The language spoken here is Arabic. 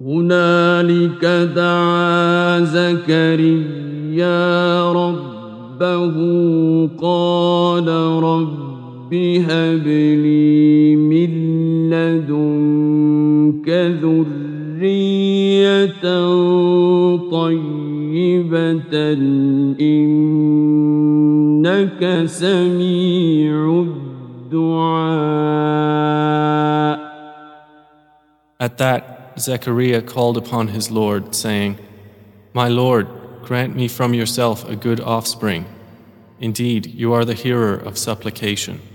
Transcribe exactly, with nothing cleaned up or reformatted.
هنالك دعا زكريا ربه قال رب هب لي من لدنك ذرية طيبة إنك سميع الدعاء. At that, Zechariah called upon his Lord, saying, My Lord, grant me from yourself a good offspring. Indeed, you are the hearer of supplication.